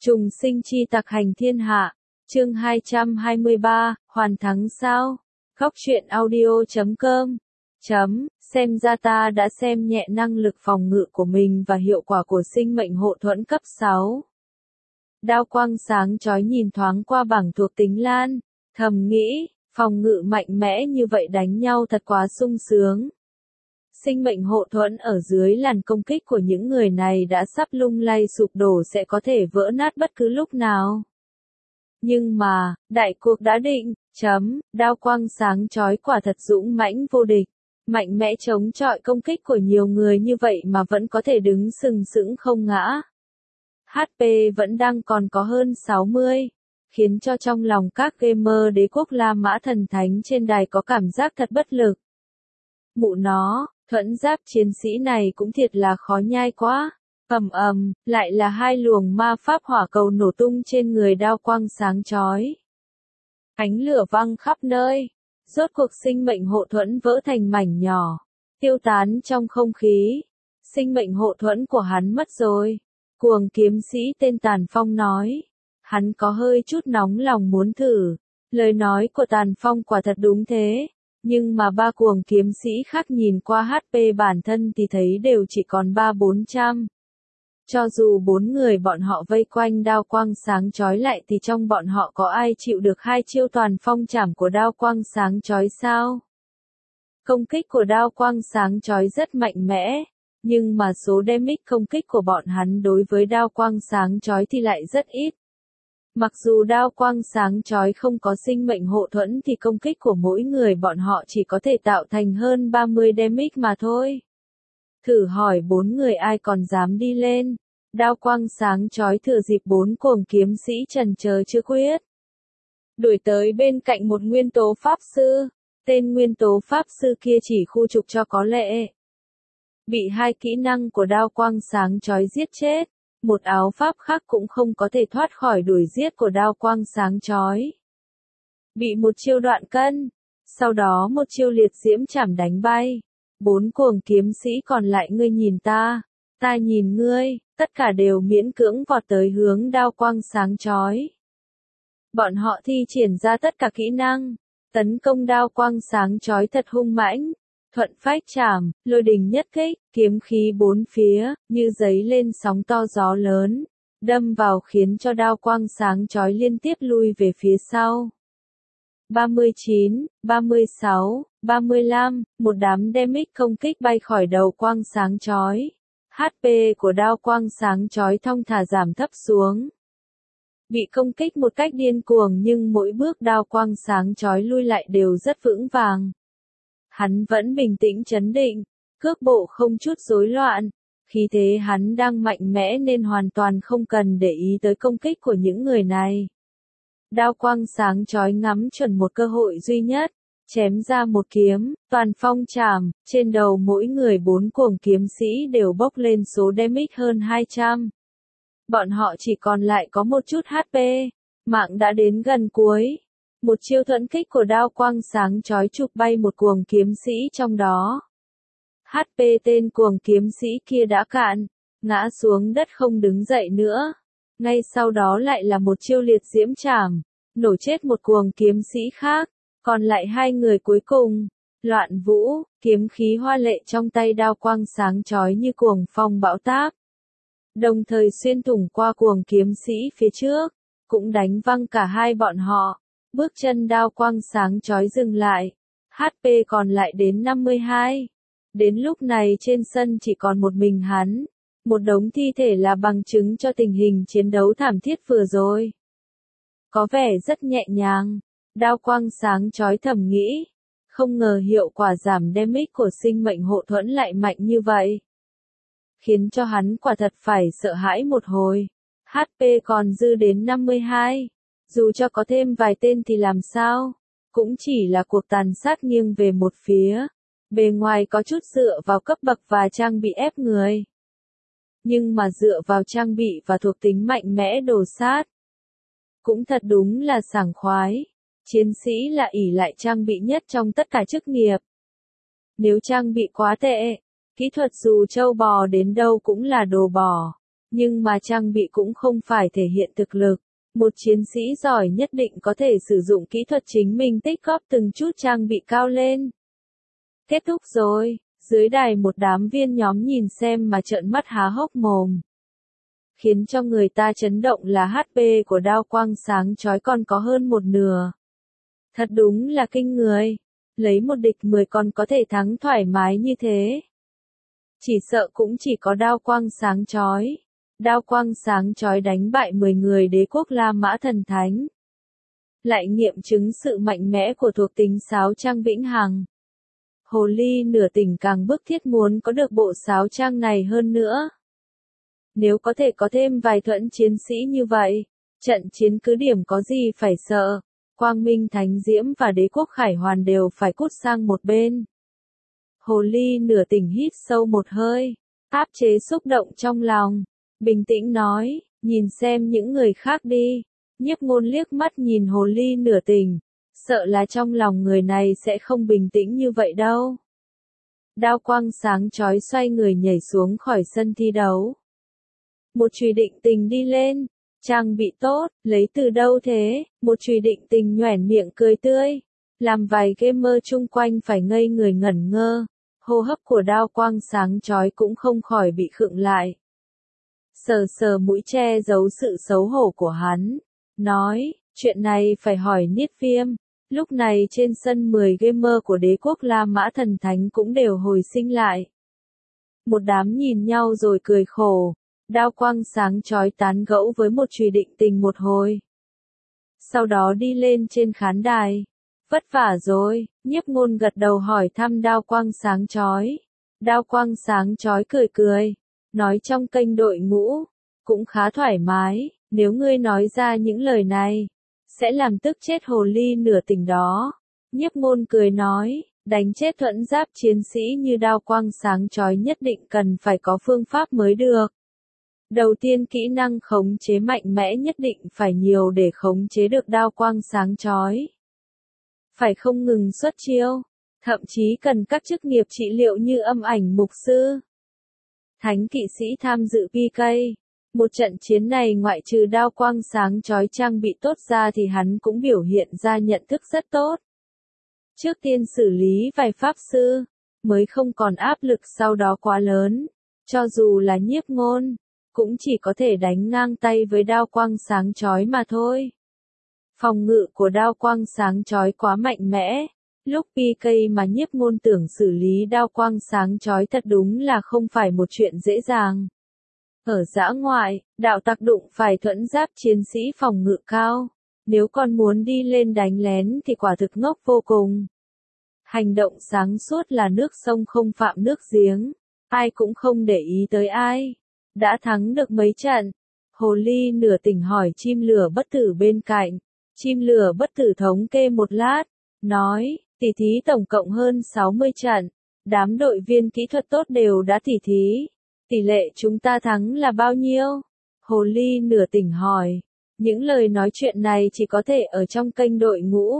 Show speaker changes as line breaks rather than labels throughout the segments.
Trùng sinh chi tặc hành thiên hạ, chương 223, hoàn thắng sao? Góc truyện audio.com. Xem ra ta đã xem nhẹ năng lực phòng ngự của mình và hiệu quả của sinh mệnh hộ thuẫn cấp 6. Đao quang sáng chói nhìn thoáng qua bảng thuộc tính lan, thầm nghĩ, phòng ngự mạnh mẽ như vậy đánh nhau thật quá sung sướng. Sinh mệnh hộ thuẫn ở dưới làn công kích của những người này đã sắp lung lay sụp đổ, sẽ có thể vỡ nát bất cứ lúc nào. Nhưng mà, đại cuộc đã định, đao quang sáng chói quả thật dũng mãnh vô địch, mạnh mẽ chống chọi công kích của nhiều người như vậy mà vẫn có thể đứng sừng sững không ngã. HP vẫn đang còn có hơn 60, khiến cho trong lòng các gamer đế quốc La Mã thần thánh trên đài có cảm giác thật bất lực. Mụ nó, thuẫn giáp chiến sĩ này cũng thiệt là khó nhai quá. Lại là hai luồng ma pháp hỏa cầu nổ tung trên người đao quang sáng chói. Ánh lửa văng khắp nơi, rốt cuộc sinh mệnh hộ thuẫn vỡ thành mảnh nhỏ, tiêu tán trong không khí. Sinh mệnh hộ thuẫn của hắn mất rồi. Cuồng kiếm sĩ tên Tàn Phong nói. Hắn có hơi chút nóng lòng muốn thử. Lời nói của Tàn Phong quả thật đúng thế. Nhưng mà ba cuồng kiếm sĩ khác nhìn qua HP bản thân thì thấy đều chỉ còn 300-400. Cho dù 4 người bọn họ vây quanh đao quang sáng chói lại thì trong bọn họ có ai chịu được hai chiêu toàn phong trảm của đao quang sáng chói sao? Công kích của đao quang sáng chói rất mạnh mẽ, nhưng mà số damage công kích của bọn hắn đối với đao quang sáng chói thì lại rất ít. Mặc dù đao quang sáng chói không có sinh mệnh hộ thuẫn thì công kích của mỗi người bọn họ chỉ có thể tạo thành hơn 30 damage mà thôi. Thử hỏi 4 người ai còn dám đi lên. Đao quang sáng chói thừa dịp 4 cuồng kiếm sĩ chần chờ chưa quyết. Đuổi tới bên cạnh một nguyên tố pháp sư. Tên nguyên tố pháp sư kia chỉ khu trục cho có lệ. Bị hai kỹ năng của đao quang sáng chói giết chết. Một áo pháp khác cũng không có thể thoát khỏi đuổi giết của đao quang sáng chói. Bị một chiêu đoạn cân. Sau đó một chiêu liệt diễm chảm đánh bay. 4 cuồng kiếm sĩ còn lại ngươi nhìn ta nhìn ngươi, tất cả đều miễn cưỡng vọt tới hướng đao quang sáng chói. Bọn họ thi triển ra tất cả kỹ năng, tấn công đao quang sáng chói thật hung mãnh, thuận phách chảm, lôi đình nhất kích, kiếm khí bốn phía, như giấy lên sóng to gió lớn, đâm vào khiến cho đao quang sáng chói liên tiếp lui về phía sau. 39, 36, 35, một đám damage công kích bay khỏi đầu quang sáng chói. HP của đao quang sáng chói thong thả giảm thấp xuống. Bị công kích một cách điên cuồng nhưng mỗi bước đao quang sáng chói lui lại đều rất vững vàng. Hắn vẫn bình tĩnh trấn định, cước bộ không chút rối loạn. Khí thế hắn đang mạnh mẽ nên hoàn toàn không cần để ý tới công kích của những người này. Đao quang sáng chói ngắm chuẩn một cơ hội duy nhất, chém ra một kiếm, toàn phong trảm, trên đầu mỗi người 4 cuồng kiếm sĩ đều bốc lên số damage hơn 200. Bọn họ chỉ còn lại có một chút HP, mạng đã đến gần cuối. Một chiêu thuẫn kích của đao quang sáng chói chụp bay một cuồng kiếm sĩ trong đó. HP tên cuồng kiếm sĩ kia đã cạn, ngã xuống đất không đứng dậy nữa. Ngay sau đó lại là một chiêu liệt diễm chảm, nổ chết một cuồng kiếm sĩ khác. Còn lại hai người cuối cùng, Loạn Vũ, kiếm khí hoa lệ trong tay đao quang sáng chói như cuồng phong bão táp. Đồng thời xuyên thủng qua cuồng kiếm sĩ phía trước, cũng đánh văng cả hai bọn họ. Bước chân đao quang sáng chói dừng lại, HP còn lại đến 52. Đến lúc này trên sân chỉ còn một mình hắn, một đống thi thể là bằng chứng cho tình hình chiến đấu thảm thiết vừa rồi. Có vẻ rất nhẹ nhàng. Đao quang sáng chói thầm nghĩ, không ngờ hiệu quả giảm damage của sinh mệnh hộ thuẫn lại mạnh như vậy. Khiến cho hắn quả thật phải sợ hãi một hồi. HP còn dư đến 52. Dù cho có thêm vài tên thì làm sao? Cũng chỉ là cuộc tàn sát nghiêng về một phía. Bề ngoài có chút dựa vào cấp bậc và trang bị ép người. Nhưng mà dựa vào trang bị và thuộc tính mạnh mẽ đồ sát. Cũng thật đúng là sảng khoái. Chiến sĩ là ỷ lại trang bị nhất trong tất cả chức nghiệp. Nếu trang bị quá tệ, kỹ thuật dù trâu bò đến đâu cũng là đồ bỏ. Nhưng mà trang bị cũng không phải thể hiện thực lực. Một chiến sĩ giỏi nhất định có thể sử dụng kỹ thuật chính mình tích góp từng chút trang bị cao lên. Kết thúc rồi, dưới đài một đám viên nhóm nhìn xem mà trợn mắt há hốc mồm. Khiến cho người ta chấn động là HP của đao quang sáng chói còn có hơn một nửa. Thật đúng là kinh người. Lấy một địch 10 còn có thể thắng thoải mái như thế. Chỉ sợ cũng chỉ có đao quang sáng chói. Đao quang sáng chói đánh bại 10 người đế quốc La Mã Thần Thánh. Lại nghiệm chứng sự mạnh mẽ của thuộc tính sáo trang vĩnh hằng. Hồ ly nửa tỉnh càng bức thiết muốn có được bộ sáo trang này hơn nữa. Nếu có thể có thêm vài thuẫn chiến sĩ như vậy, trận chiến cứ điểm có gì phải sợ. Quang Minh Thánh Diễm và đế quốc Khải Hoàn đều phải cút sang một bên. Hồ ly nửa tỉnh hít sâu một hơi, áp chế xúc động trong lòng, bình tĩnh nói, nhìn xem những người khác đi. Nhiếp Ngôn liếc mắt nhìn hồ ly nửa tỉnh, sợ là trong lòng người này sẽ không bình tĩnh như vậy đâu. Đao quang sáng chói xoay người nhảy xuống khỏi sân thi đấu. Một chùy định tình đi lên, trang bị tốt, lấy từ đâu thế? Một chùy định tình nhoẻn miệng cười tươi, làm vài gamer chung quanh phải ngây người ngẩn ngơ. Hô hấp của đao quang sáng chói cũng không khỏi bị khựng lại. Sờ sờ mũi che giấu sự xấu hổ của hắn, nói, chuyện này phải hỏi Niết Viêm. Lúc này trên sân 10 gamer của đế quốc La Mã Thần Thánh cũng đều hồi sinh lại. Một đám nhìn nhau rồi cười khổ. Đao quang sáng chói tán gẫu với một chùy định tình một hồi. Sau đó đi lên trên khán đài. Vất vả rồi, Nhiếp Ngôn gật đầu hỏi thăm đao quang sáng chói. Đao quang sáng chói cười cười, nói trong kênh đội ngũ, cũng khá thoải mái, nếu ngươi nói ra những lời này, sẽ làm tức chết hồ ly nửa tỉnh đó. Nhiếp Ngôn cười nói, đánh chết thuẫn giáp chiến sĩ như đao quang sáng chói nhất định cần phải có phương pháp mới được. Đầu tiên kỹ năng khống chế mạnh mẽ nhất định phải nhiều để khống chế được đao quang sáng chói. Phải không ngừng xuất chiêu, thậm chí cần các chức nghiệp trị liệu như âm ảnh mục sư. Thánh kỵ sĩ tham dự PK. Một trận chiến này ngoại trừ đao quang sáng chói trang bị tốt ra thì hắn cũng biểu hiện ra nhận thức rất tốt. Trước tiên xử lý vài pháp sư, mới không còn áp lực sau đó quá lớn. Cho dù là Nhiếp Ngôn, cũng chỉ có thể đánh ngang tay với đao quang sáng chói mà thôi. Phòng ngự của đao quang sáng chói quá mạnh mẽ. Lúc PK mà Nhiếp Ngôn tưởng xử lý đao quang sáng chói thật đúng là không phải một chuyện dễ dàng. Ở dã ngoại, đạo tặc đụng phải thuẫn giáp chiến sĩ phòng ngự cao. Nếu còn muốn đi lên đánh lén thì quả thực ngốc vô cùng. Hành động sáng suốt là nước sông không phạm nước giếng. Ai cũng không để ý tới ai. Đã thắng được mấy trận. Hồ ly nửa tỉnh hỏi chim lửa bất tử bên cạnh. Chim lửa bất tử thống kê một lát. Nói, tỉ thí tổng cộng hơn 60 trận. Đám đội viên kỹ thuật tốt đều đã tỉ thí. Tỷ lệ chúng ta thắng là bao nhiêu? Hồ ly nửa tỉnh hỏi. Những lời nói chuyện này chỉ có thể ở trong kênh đội ngũ.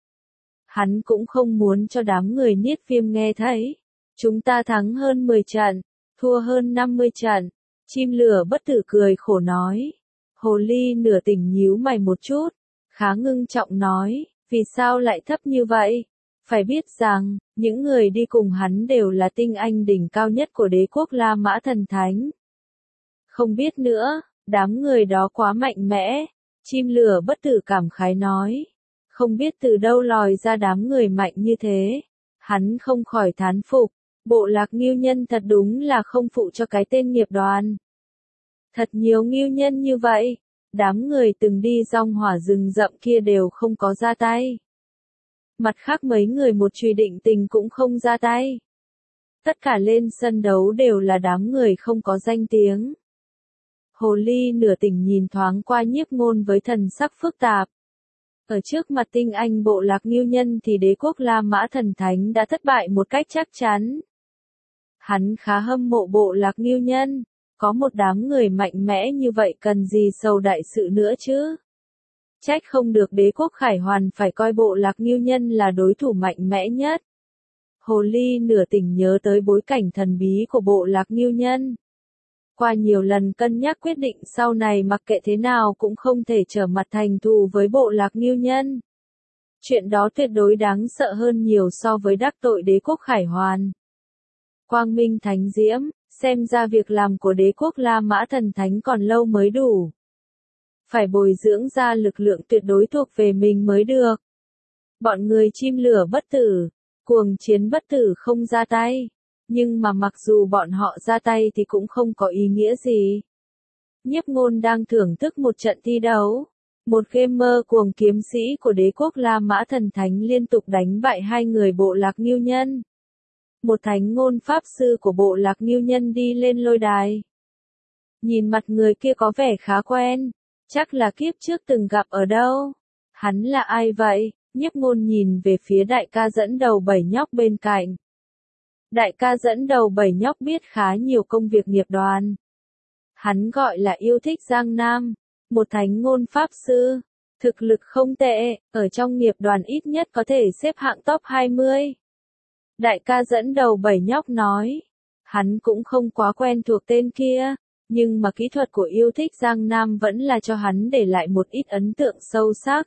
Hắn cũng không muốn cho đám người Niết Viêm nghe thấy. Chúng ta thắng hơn 10 trận, thua hơn 50 trận. Chim lửa bất tử cười khổ nói. Hồ ly nửa tỉnh nhíu mày một chút, khá ngưng trọng nói, vì sao lại thấp như vậy? Phải biết rằng, những người đi cùng hắn đều là tinh anh đỉnh cao nhất của đế quốc La Mã Thần Thánh. Không biết nữa, đám người đó quá mạnh mẽ. Chim lửa bất tử cảm khái nói. Không biết từ đâu lòi ra đám người mạnh như thế. Hắn không khỏi thán phục. Bộ lạc Ngưu Nhân thật đúng là không phụ cho cái tên nghiệp đoàn. Thật nhiều Ngưu Nhân như vậy. Đám người từng đi rong hỏa rừng rậm kia đều không có ra tay. Mặt khác mấy người một chùy định tình cũng không ra tay. Tất cả lên sân đấu đều là đám người không có danh tiếng. Hồ ly nửa tỉnh nhìn thoáng qua Nhiếp Ngôn với thần sắc phức tạp. Ở trước mặt tinh anh bộ lạc Ngưu Nhân thì đế quốc La Mã Thần Thánh đã thất bại một cách chắc chắn. Hắn khá hâm mộ bộ lạc Ngưu Nhân. Có một đám người mạnh mẽ như vậy cần gì sầu đại sự nữa chứ? Trách không được đế quốc Khải Hoàn phải coi bộ lạc Ngưu Nhân là đối thủ mạnh mẽ nhất. Hồ ly nửa tỉnh nhớ tới bối cảnh thần bí của bộ lạc Ngưu Nhân. qua nhiều lần cân nhắc quyết định sau này mặc kệ thế nào cũng không thể trở mặt thành thù với bộ lạc Ngưu Nhân. Chuyện đó tuyệt đối đáng sợ hơn nhiều so với đắc tội đế quốc Khải Hoàn. Quang Minh Thánh Diễm, xem ra việc làm của đế quốc La Mã Thần Thánh còn lâu mới đủ. Phải bồi dưỡng ra lực lượng tuyệt đối thuộc về mình mới được. Bọn người chim lửa bất tử, cuồng chiến bất tử không ra tay. Nhưng mà mặc dù bọn họ ra tay thì cũng không có ý nghĩa gì. Nhiếp Ngôn đang thưởng thức một trận thi đấu. Một gamer cuồng kiếm sĩ của đế quốc La Mã Thần Thánh liên tục đánh bại hai người bộ lạc Ngưu Nhân. Một thánh ngôn pháp sư của bộ lạc Ngưu Nhân đi lên lôi đài. Nhìn mặt người kia có vẻ khá quen. Chắc là kiếp trước từng gặp ở đâu. Hắn là ai vậy? Nhiếp Ngôn nhìn về phía đại ca dẫn đầu 7 nhóc bên cạnh. Đại ca dẫn đầu 7 nhóc biết khá nhiều công việc nghiệp đoàn. Hắn gọi là Yêu Thích Giang Nam, một thánh ngôn pháp sư. Thực lực không tệ, ở trong nghiệp đoàn ít nhất có thể xếp hạng top 20. Đại ca dẫn đầu 7 nhóc nói. Hắn cũng không quá quen thuộc tên kia, nhưng mà kỹ thuật của Yêu Thích Giang Nam vẫn là cho hắn để lại một ít ấn tượng sâu sắc.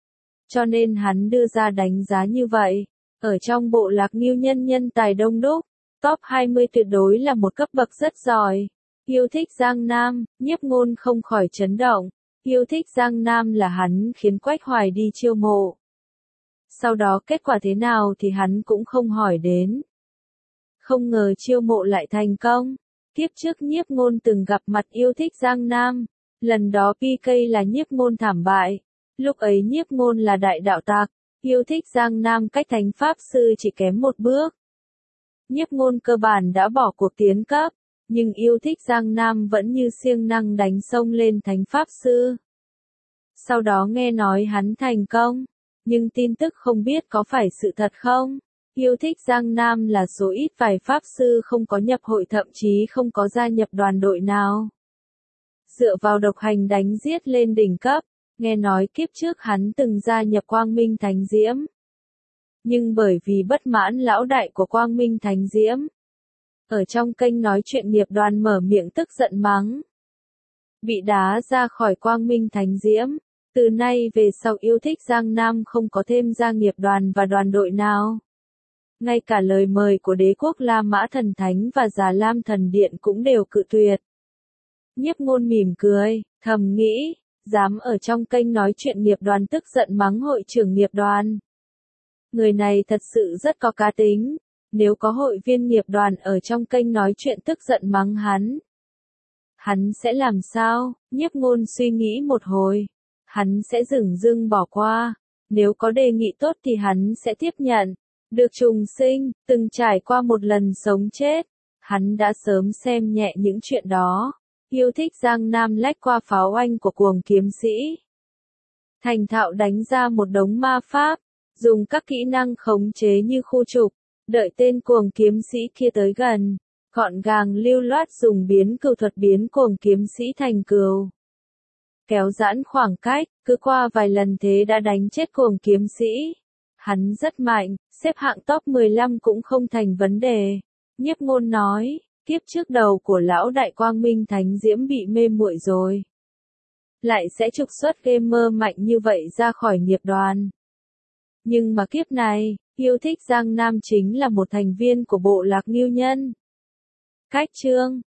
Cho nên hắn đưa ra đánh giá như vậy. Ở trong bộ lạc Ngưu Nhân nhân tài đông đúc, top 20 tuyệt đối là một cấp bậc rất giỏi. Yêu Thích Giang Nam, Nhiếp Ngôn không khỏi chấn động. Yêu Thích Giang Nam là hắn khiến Quách Hoài đi chiêu mộ. Sau đó kết quả thế nào thì hắn cũng không hỏi đến. Không ngờ chiêu mộ lại thành công. Kiếp trước Nhiếp Ngôn từng gặp mặt Yêu Thích Giang Nam. Lần đó PK là Nhiếp Ngôn thảm bại. Lúc ấy Nhiếp Ngôn là đại đạo tặc. Yêu Thích Giang Nam cách thánh pháp sư chỉ kém một bước. Nhiếp Ngôn cơ bản đã bỏ cuộc tiến cấp, nhưng Yêu Thích Giang Nam vẫn như siêng năng đánh sông lên thánh pháp sư. Sau đó nghe nói hắn thành công, nhưng tin tức không biết có phải sự thật không. Yêu Thích Giang Nam là số ít vài pháp sư không có nhập hội, thậm chí không có gia nhập đoàn đội nào. Dựa vào độc hành đánh giết lên đỉnh cấp. Nghe nói kiếp trước hắn từng gia nhập Quang Minh Thánh Diễm. Nhưng bởi vì bất mãn lão đại của Quang Minh Thánh Diễm. Ở trong kênh nói chuyện nghiệp đoàn mở miệng tức giận mắng. Bị đá ra khỏi Quang Minh Thánh Diễm. Từ nay về sau Yêu Thích Giang Nam không có thêm gia nghiệp đoàn và đoàn đội nào. Ngay cả lời mời của đế quốc La Mã Thần Thánh và Già Lam Thần Điện cũng đều cự tuyệt. Nhiếp Ngôn mỉm cười, thầm nghĩ. Dám ở trong kênh nói chuyện nghiệp đoàn tức giận mắng hội trưởng nghiệp đoàn. Người này thật sự rất có cá tính. Nếu có hội viên nghiệp đoàn ở trong kênh nói chuyện tức giận mắng hắn sẽ làm sao? Nhiếp Ngôn suy nghĩ một hồi. Hắn sẽ dửng dưng bỏ qua. Nếu có đề nghị tốt thì hắn sẽ tiếp nhận. Được trùng sinh, từng trải qua một lần sống chết. Hắn đã sớm xem nhẹ những chuyện đó. Yêu Thích Giang Nam lách qua pháo anh của cuồng kiếm sĩ. Thành thạo đánh ra một đống ma pháp, dùng các kỹ năng khống chế như khu trục, đợi tên cuồng kiếm sĩ kia tới gần, gọn gàng lưu loát dùng biến cừu thuật biến cuồng kiếm sĩ thành cừu. Kéo giãn khoảng cách, cứ qua vài lần thế đã đánh chết cuồng kiếm sĩ. Hắn rất mạnh, xếp hạng top 15 cũng không thành vấn đề. Nhiếp Ngôn nói. Kiếp trước đầu của lão đại Quang Minh Thánh Diễm bị mê muội rồi. Lại sẽ trục xuất gamer mạnh như vậy ra khỏi nghiệp đoàn. Nhưng mà kiếp này, Yêu Thích Giang Nam chính là một thành viên của bộ lạc Ngưu Nhân. Cách chương